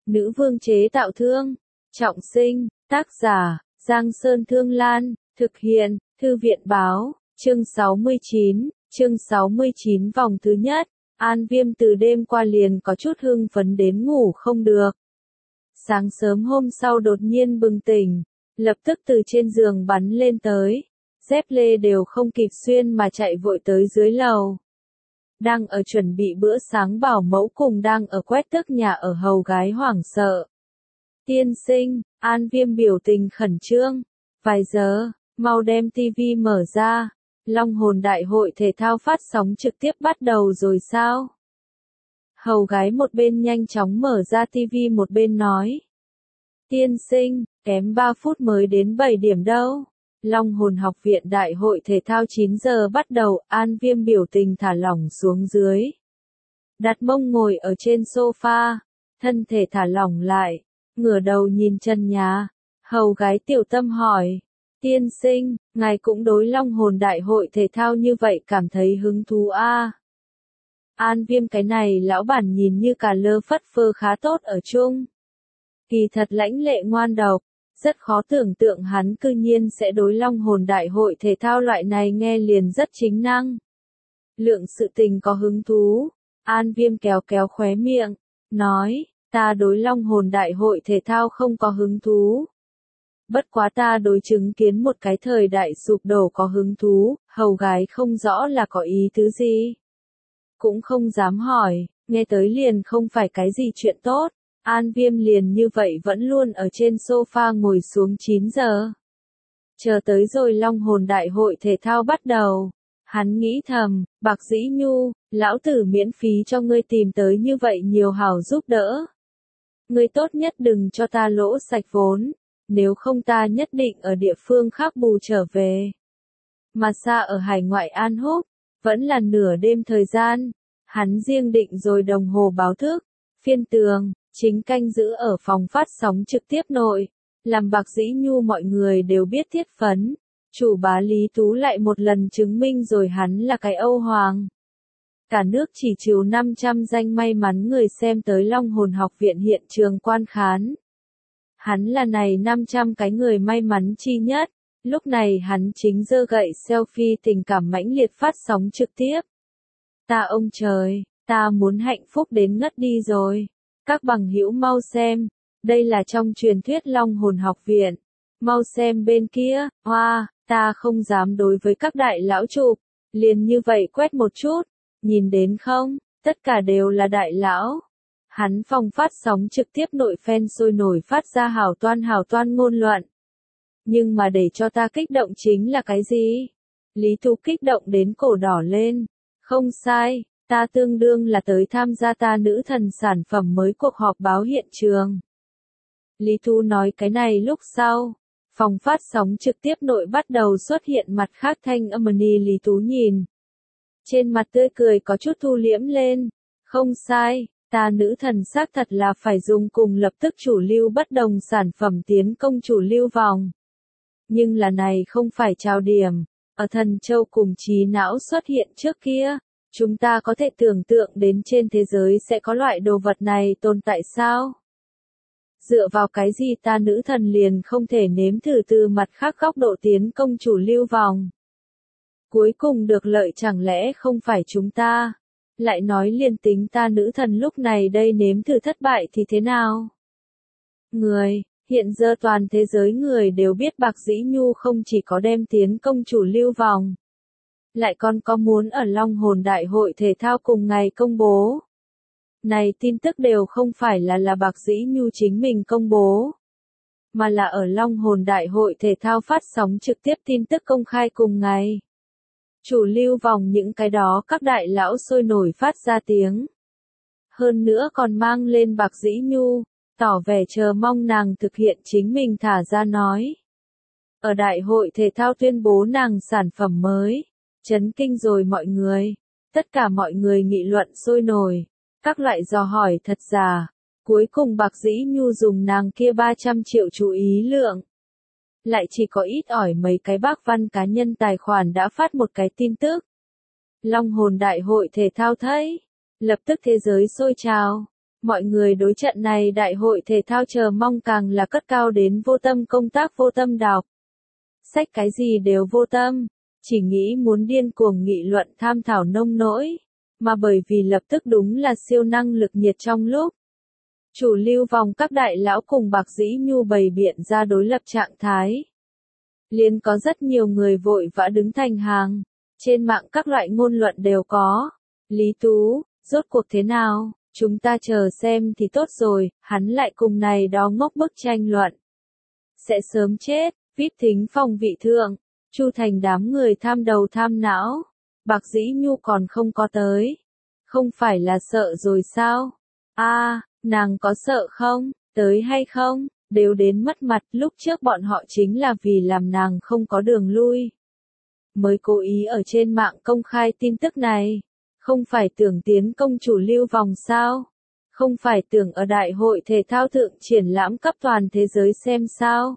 Nữ vương chế tạo thương. Trọng sinh, tác giả, Giang Sơn Thương Lan, thực hiện, Thư viện báo, chương 69 vòng thứ nhất. An Viêm từ đêm qua liền có chút hưng phấn đến ngủ không được. Sáng sớm hôm sau đột nhiên bừng tỉnh, lập tức từ trên giường bắn lên tới, dép lê đều không kịp xuyên mà chạy vội tới dưới lầu. Đang ở chuẩn bị bữa sáng bảo mẫu cùng đang ở quét tước nhà ở hầu gái hoảng sợ. Tiên sinh, An Viêm biểu tình khẩn trương. Vài giờ, mau đem tivi mở ra. Long hồn đại hội thể thao phát sóng trực tiếp bắt đầu rồi sao? Hầu gái một bên nhanh chóng mở ra tivi một bên nói. Tiên sinh, kém 3 phút mới đến 7 điểm đâu. Long hồn học viện đại hội thể thao 9 giờ bắt đầu. An Viêm biểu tình thả lỏng xuống dưới. Đặt mông ngồi ở trên sofa, thân thể thả lỏng lại, ngửa đầu nhìn chân nhà. Hầu gái tiểu tâm hỏi. Tiên sinh, ngài cũng đối long hồn đại hội thể thao như vậy cảm thấy hứng thú a? An Viêm cái này lão bản nhìn như cả lơ phất phơ khá tốt ở chung. Kỳ thật lãnh lệ ngoan độc, rất khó tưởng tượng hắn cư nhiên sẽ đối long hồn đại hội thể thao loại này nghe liền rất chính năng. Lượng sự tình có hứng thú, An Viêm kéo kéo khóe miệng, nói, ta đối long hồn đại hội thể thao không có hứng thú. Bất quá ta đối chứng kiến một cái thời đại sụp đổ có hứng thú. Hầu gái không rõ là có ý tứ gì. Cũng không dám hỏi, nghe tới liền không phải cái gì chuyện tốt. An Viêm liền như vậy vẫn luôn ở trên sofa ngồi xuống 9 giờ. Chờ tới rồi long hồn đại hội thể thao bắt đầu. Hắn nghĩ thầm, Bạc Dĩ Nhu, lão tử miễn phí cho ngươi tìm tới như vậy nhiều hảo giúp đỡ. Ngươi tốt nhất đừng cho ta lỗ sạch vốn. Nếu không ta nhất định ở địa phương khác bù trở về. Mà xa ở hải ngoại An Húc, vẫn là nửa đêm thời gian, hắn riêng định rồi đồng hồ báo thức, phiên tường, chính canh giữ ở phòng phát sóng trực tiếp nội, làm Bạc Dĩ Nhu mọi người đều biết thiết phấn. Chủ bá Lý Tú lại một lần chứng minh rồi hắn là cái Âu Hoàng. Cả nước chỉ trừ 500 danh may mắn người xem tới Long hồn học viện hiện trường quan khán. Hắn là này 500 cái người may mắn chi nhất, lúc này hắn chính giơ gậy selfie tình cảm mãnh liệt phát sóng trực tiếp. Ta ông trời, ta muốn hạnh phúc đến ngất đi rồi. Các bằng hữu mau xem, đây là trong truyền thuyết Long hồn học viện. Mau xem bên kia, hoa, ta không dám đối với các đại lão chụp, liền như vậy quét một chút, nhìn đến không, tất cả đều là đại lão. Hắn phòng phát sóng trực tiếp nội fan sôi nổi phát ra hào toan ngôn luận. Nhưng mà để cho ta kích động chính là cái gì? Lý Tú kích động đến cổ đỏ lên. Không sai, ta tương đương là tới tham gia ta nữ thần sản phẩm mới cuộc họp báo hiện trường. Lý Tú nói cái này lúc sau. Phòng phát sóng trực tiếp nội bắt đầu xuất hiện mặt khác thanh âm Lý Tú nhìn. Trên mặt tươi cười có chút thu liễm lên. Không sai. Ta nữ thần xác thật là phải dùng cùng lập tức chủ lưu bất đồng sản phẩm tiến công chủ lưu vòng. Nhưng là này không phải trao điểm, ở Thần Châu cùng trí não xuất hiện trước kia, chúng ta có thể tưởng tượng đến trên thế giới sẽ có loại đồ vật này tồn tại sao? Dựa vào cái gì ta nữ thần liền không thể nếm thử từ mặt khác góc độ tiến công chủ lưu vòng? Cuối cùng được lợi chẳng lẽ không phải chúng ta? Lại nói liền tính ta nữ thần lúc này đây nếm thử thất bại thì thế nào? Hiện giờ toàn thế giới người đều biết Bạc Dĩ Nhu không chỉ có đem tiến công chủ lưu vòng, lại còn có muốn ở Long hồn đại hội thể thao cùng ngày công bố. Này tin tức đều không phải là Bạc Dĩ Nhu chính mình công bố, mà là ở Long hồn đại hội thể thao phát sóng trực tiếp tin tức công khai cùng ngày. Chủ lưu vòng những cái đó các đại lão sôi nổi phát ra tiếng. Hơn nữa còn mang lên Bạc Dĩ Nhu, tỏ vẻ chờ mong nàng thực hiện chính mình thả ra nói. Ở đại hội thể thao tuyên bố nàng sản phẩm mới, chấn kinh rồi mọi người. Tất cả mọi người nghị luận sôi nổi, các loại dò hỏi thật giả. Cuối cùng Bạc Dĩ Nhu dùng nàng kia 300 triệu chú ý lượng. Lại chỉ có ít ỏi mấy cái bác văn cá nhân tài khoản đã phát một cái tin tức. Long hồn đại hội thể thao thấy, lập tức thế giới sôi trào. Mọi người đối trận này đại hội thể thao chờ mong càng là cất cao đến vô tâm công tác vô tâm đọc. Sách cái gì đều vô tâm, chỉ nghĩ muốn điên cuồng nghị luận tham thảo nông nỗi, mà bởi vì lập tức đúng là siêu năng lực nhiệt trong lúc. Chủ lưu vòng các đại lão cùng Bạc Dĩ Nhu bày biện ra đối lập trạng thái. Liền có rất nhiều người vội vã đứng thành hàng, trên mạng các loại ngôn luận đều có. Lý Tú, rốt cuộc thế nào, chúng ta chờ xem thì tốt rồi, hắn lại cùng này đó ngốc bức tranh luận. Sẽ sớm chết, VIP thính phòng vị thượng, Chu Thành đám người tham đầu tham não, Bạc Dĩ Nhu còn không có tới. Không phải là sợ rồi sao? Nàng có sợ không, tới hay không, đều đến mất mặt, lúc trước bọn họ chính là vì làm nàng không có đường lui. Mới cố ý ở trên mạng công khai tin tức này, không phải tưởng tiến công chủ lưu vòng sao? Không phải tưởng ở đại hội thể thao thượng triển lãm cấp toàn thế giới xem sao?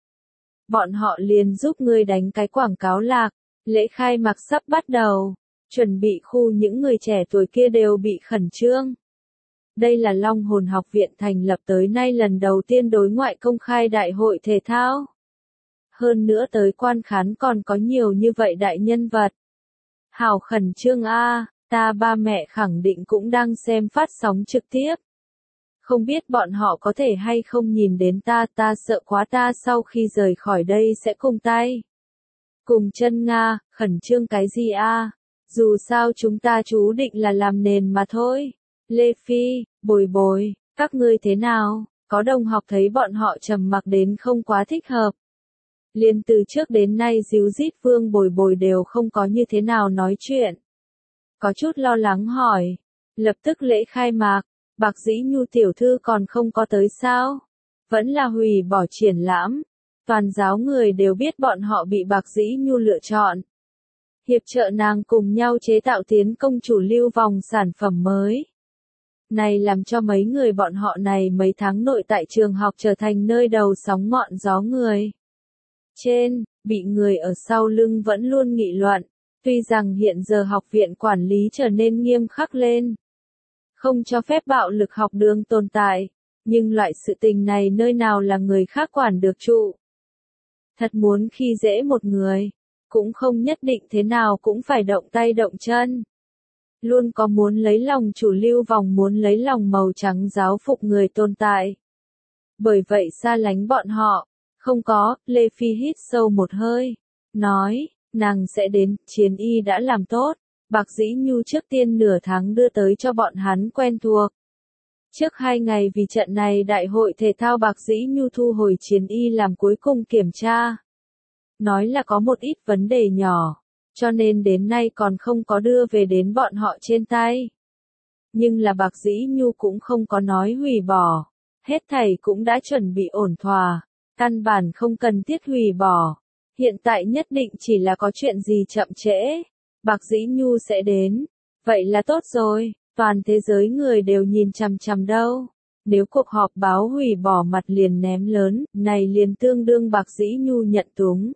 Bọn họ liền giúp ngươi đánh cái quảng cáo lạc, lễ khai mạc sắp bắt đầu, chuẩn bị khu những người trẻ tuổi kia đều bị khẩn trương. Đây là Long Hồn Học viện thành lập tới nay lần đầu tiên đối ngoại công khai đại hội thể thao. Hơn nữa tới quan khán còn có nhiều như vậy đại nhân vật. Hào khẩn trương a, ta ba mẹ khẳng định cũng đang xem phát sóng trực tiếp. Không biết bọn họ có thể hay không nhìn đến ta sợ quá, ta sau khi rời khỏi đây sẽ cùng tay. Cùng chân Nga, khẩn trương cái gì a? Dù sao chúng ta chú định là làm nền mà thôi. Lê Phi, Bồi Bồi, các ngươi thế nào? Có đồng học thấy bọn họ trầm mặc đến không quá thích hợp. Liên từ trước đến nay díu dít Vương Bồi Bồi đều không có như thế nào nói chuyện. Có chút lo lắng hỏi. Lập tức lễ khai mạc, Bạc Dĩ Nhu tiểu thư còn không có tới sao? Vẫn là hủy bỏ triển lãm. Toàn giáo người đều biết bọn họ bị Bạc Dĩ Nhu lựa chọn. Hiệp trợ nàng cùng nhau chế tạo tiến công chủ lưu vòng sản phẩm mới. Này làm cho mấy người bọn họ này mấy tháng nội tại trường học trở thành nơi đầu sóng ngọn gió người. Trên, bị người ở sau lưng vẫn luôn nghị luận, tuy rằng hiện giờ học viện quản lý trở nên nghiêm khắc lên. Không cho phép bạo lực học đường tồn tại, nhưng loại sự tình này nơi nào là người khác quản được trụ. Thật muốn khi dễ một người, cũng không nhất định thế nào cũng phải động tay động chân. Luôn có muốn lấy lòng chủ lưu vòng, muốn lấy lòng màu trắng giáo phục người tồn tại. Bởi vậy xa lánh bọn họ, không có, Lê Phi hít sâu một hơi, nói, nàng sẽ đến, chiến y đã làm tốt, Bạc Dĩ Nhu trước tiên nửa tháng đưa tới cho bọn hắn quen thuộc. Trước 2 ngày vì trận này đại hội thể thao Bạc Dĩ Nhu thu hồi chiến y làm cuối cùng kiểm tra. Nói là có một ít vấn đề nhỏ, cho nên đến nay còn không có đưa về đến bọn họ trên tay. Nhưng là Bạc Dĩ Nhu cũng không có nói hủy bỏ, hết thảy cũng đã chuẩn bị ổn thỏa, căn bản không cần thiết hủy bỏ. Hiện tại nhất định chỉ là có chuyện gì chậm trễ, Bạc Dĩ Nhu sẽ đến, vậy là tốt rồi, toàn thế giới người đều nhìn chằm chằm đâu. Nếu cuộc họp báo hủy bỏ mặt liền ném lớn, này liền tương đương Bạc Dĩ Nhu nhận túng.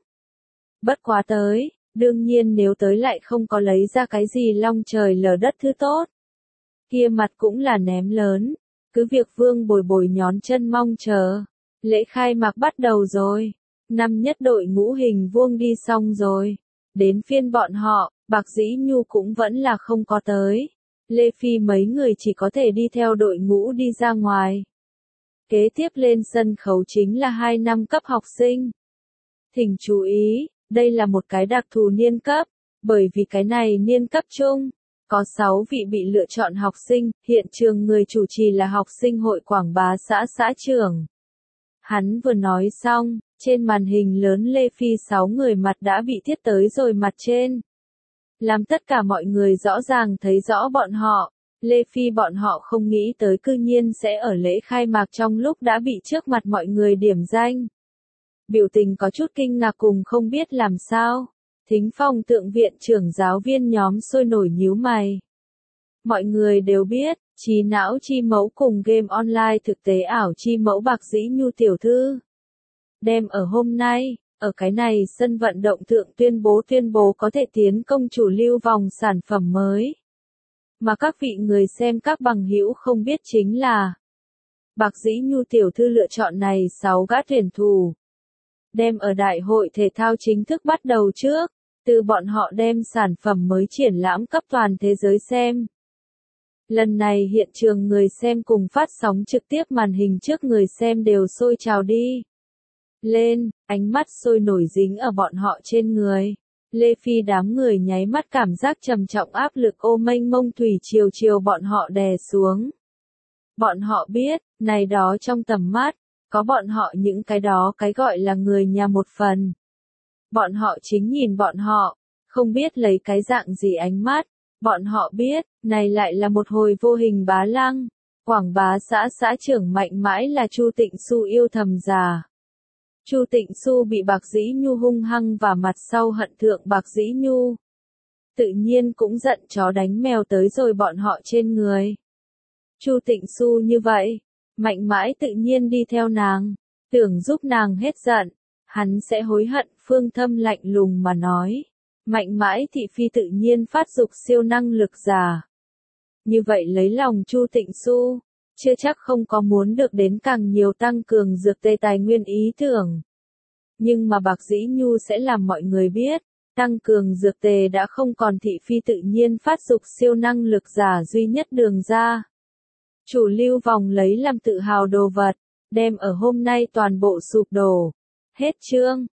Bất quá tới, đương nhiên nếu tới lại không có lấy ra cái gì long trời lở đất thứ tốt. Kia mặt cũng là ném lớn, cứ việc Vương Bồi Bồi nhón chân mong chờ. Lễ khai mạc bắt đầu rồi, năm nhất đội ngũ hình vuông đi xong rồi. Đến phiên bọn họ, Bạc Dĩ Nhu cũng vẫn là không có tới. Lê Phi mấy người chỉ có thể đi theo đội ngũ đi ra ngoài. Kế tiếp lên sân khấu chính là 2 năm cấp học sinh. Thỉnh chú ý, đây là một cái đặc thù niên cấp, bởi vì cái này niên cấp chung, có 6 vị bị lựa chọn học sinh, hiện trường người chủ trì là học sinh hội Quảng Bá xã trưởng. Hắn vừa nói xong, trên màn hình lớn Lê Phi 6 người mặt đã bị thiết tới rồi mặt trên. Làm tất cả mọi người rõ ràng thấy rõ bọn họ, Lê Phi bọn họ không nghĩ tới cư nhiên sẽ ở lễ khai mạc trong lúc đã bị trước mặt mọi người điểm danh. Biểu tình có chút kinh ngạc cùng không biết làm sao. Thính Phong Tượng viện trưởng giáo viên nhóm sôi nổi nhíu mày. Mọi người đều biết, trí não chi mẫu cùng game online thực tế ảo chi mẫu Bạc Dĩ Nhu tiểu thư. Đem ở hôm nay, ở cái này sân vận động thượng tuyên bố có thể tiến công chủ lưu vòng sản phẩm mới. Mà các vị người xem các bằng hữu không biết chính là Bạc Dĩ Nhu tiểu thư lựa chọn này 6 gã tuyển thủ. Đem ở đại hội thể thao chính thức bắt đầu trước, từ bọn họ đem sản phẩm mới triển lãm cấp toàn thế giới xem. Lần này hiện trường người xem cùng phát sóng trực tiếp màn hình trước người xem đều sôi trào đi lên, ánh mắt sôi nổi dính ở bọn họ trên người. Lê Phi đám người nháy mắt cảm giác trầm trọng áp lực ô mênh mông thủy triều triều bọn họ đè xuống. Bọn họ biết, này đó trong tầm mắt, có bọn họ những cái đó cái gọi là người nhà một phần. Bọn họ chính nhìn bọn họ, không biết lấy cái dạng gì ánh mắt. Bọn họ biết, này lại là một hồi vô hình bá lăng. Quảng Bá xã trưởng mạnh mãi là Chu Tịnh Xu yêu thầm già. Chu Tịnh Xu bị Bạc Dĩ Nhu hung hăng và mặt sau hận thượng Bạc Dĩ Nhu. Tự nhiên cũng giận chó đánh mèo tới rồi bọn họ trên người. Chu Tịnh Xu như vậy, mạnh mãi tự nhiên đi theo nàng, tưởng giúp nàng hết giận, hắn sẽ hối hận. Phương Thâm lạnh lùng mà nói. Mạnh mãi thị phi tự nhiên phát dục siêu năng lực giả. Như vậy lấy lòng Chu Tịnh Xu, chưa chắc không có muốn được đến càng nhiều tăng cường dược tê tài nguyên ý tưởng. Nhưng mà Bạc Dĩ Nhu sẽ làm mọi người biết, tăng cường dược tề đã không còn thị phi tự nhiên phát dục siêu năng lực giả duy nhất đường ra. Chủ lưu vòng lấy làm tự hào đồ vật, đem ở hôm nay toàn bộ sụp đổ. Hết chương.